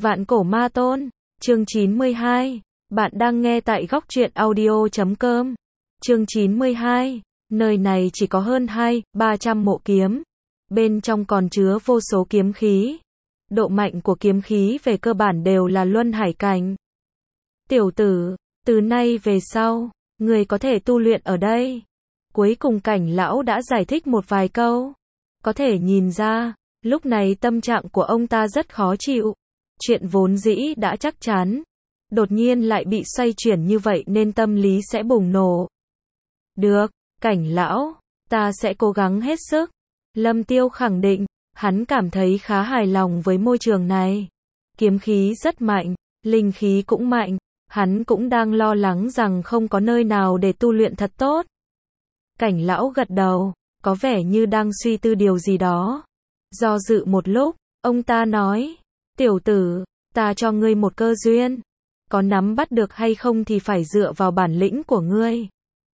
Vạn cổ ma tôn, chương 92. Bạn đang nghe tại góc truyện audio.com. Chương 92. Nơi này chỉ có hơn 300 mộ kiếm. Bên trong còn chứa vô số kiếm khí. Độ mạnh của kiếm khí về cơ bản đều là luân hải cảnh. Tiểu tử, từ nay về sau, người có thể tu luyện ở đây. Cuối cùng Cảnh lão đã giải thích một vài câu. Có thể nhìn ra, lúc này tâm trạng của ông ta rất khó chịu. Chuyện vốn dĩ đã chắc chắn, đột nhiên lại bị xoay chuyển như vậy nên tâm lý sẽ bùng nổ. Được, Cảnh lão, ta sẽ cố gắng hết sức. Lâm Tiêu khẳng định, hắn cảm thấy khá hài lòng với môi trường này. Kiếm khí rất mạnh, linh khí cũng mạnh, hắn cũng đang lo lắng rằng không có nơi nào để tu luyện thật tốt. Cảnh lão gật đầu, có vẻ như đang suy tư điều gì đó. Do dự một lúc, ông ta nói, tiểu tử, ta cho ngươi một cơ duyên. Có nắm bắt được hay không thì phải dựa vào bản lĩnh của ngươi.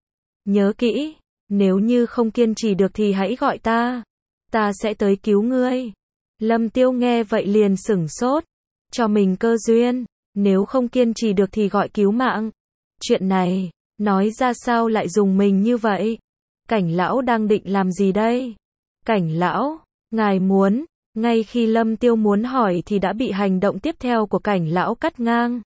Nhớ kỹ, nếu như không kiên trì được thì hãy gọi ta. Ta sẽ tới cứu ngươi. Lâm Tiêu nghe vậy liền sửng sốt. Cho mình cơ duyên, nếu không kiên trì được thì gọi cứu mạng. Chuyện này, nói ra sao lại dùng mình như vậy? Cảnh lão đang định làm gì đây? Cảnh lão, ngài muốn, ngay khi Lâm Tiêu muốn hỏi thì đã bị hành động tiếp theo của Cảnh lão cắt ngang.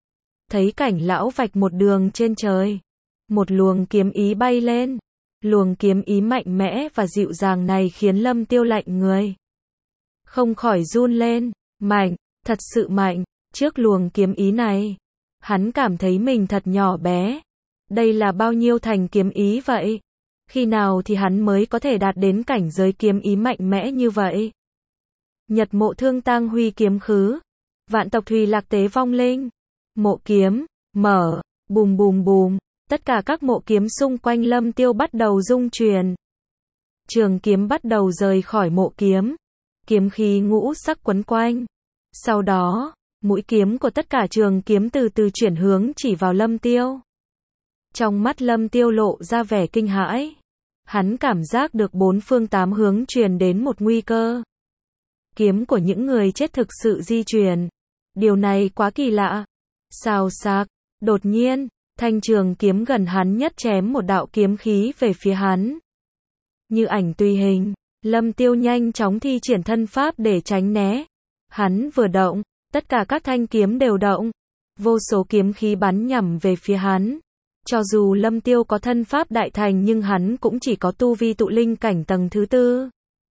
Thấy Cảnh lão vạch một đường trên trời. Một luồng kiếm ý bay lên. Luồng kiếm ý mạnh mẽ và dịu dàng này khiến Lâm Tiêu lạnh người. Không khỏi run lên, mạnh, thật sự mạnh, trước luồng kiếm ý này. Hắn cảm thấy mình thật nhỏ bé. Đây là bao nhiêu thành kiếm ý vậy? Khi nào thì hắn mới có thể đạt đến cảnh giới kiếm ý mạnh mẽ như vậy? Nhật mộ thương tang huy kiếm khứ. Vạn tộc thùy lạc tế vong linh. Mộ kiếm, mở, bùm bùm bùm. Tất cả các mộ kiếm xung quanh Lâm Tiêu bắt đầu rung chuyển. Trường kiếm bắt đầu rời khỏi mộ kiếm. Kiếm khí ngũ sắc quấn quanh. Sau đó, mũi kiếm của tất cả trường kiếm từ từ chuyển hướng chỉ vào Lâm Tiêu. Trong mắt Lâm Tiêu lộ ra vẻ kinh hãi. Hắn cảm giác được bốn phương tám hướng truyền đến một nguy cơ. Kiếm của những người chết thực sự di chuyển. Điều này quá kỳ lạ. Xào xạc, đột nhiên, thanh trường kiếm gần hắn nhất chém một đạo kiếm khí về phía hắn. Như ảnh tùy hình, Lâm Tiêu nhanh chóng thi triển thân pháp để tránh né. Hắn vừa động, tất cả các thanh kiếm đều động. Vô số kiếm khí bắn nhằm về phía hắn. Cho dù Lâm Tiêu có thân pháp đại thành nhưng hắn cũng chỉ có tu vi tụ linh cảnh tầng thứ 4.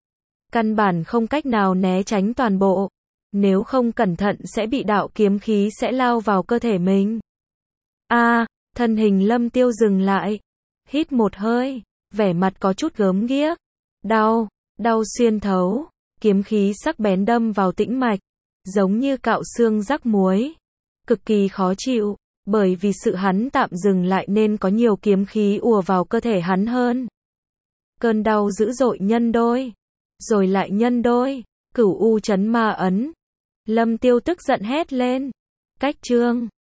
Căn bản không cách nào né tránh toàn bộ. Nếu không cẩn thận sẽ bị đạo kiếm khí sẽ lao vào cơ thể mình. Thân hình Lâm Tiêu dừng lại. Hít một hơi, vẻ mặt có chút gớm ghiếc. Đau xuyên thấu. Kiếm khí sắc bén đâm vào tĩnh mạch. Giống như cạo xương rắc muối. Cực kỳ khó chịu. Bởi vì sự hắn tạm dừng lại nên có nhiều kiếm khí ùa vào cơ thể hắn hơn. Cơn đau dữ dội nhân đôi. Rồi lại nhân đôi. Cửu u chấn ma ấn. Lâm Tiêu tức giận hét lên. Cách chương.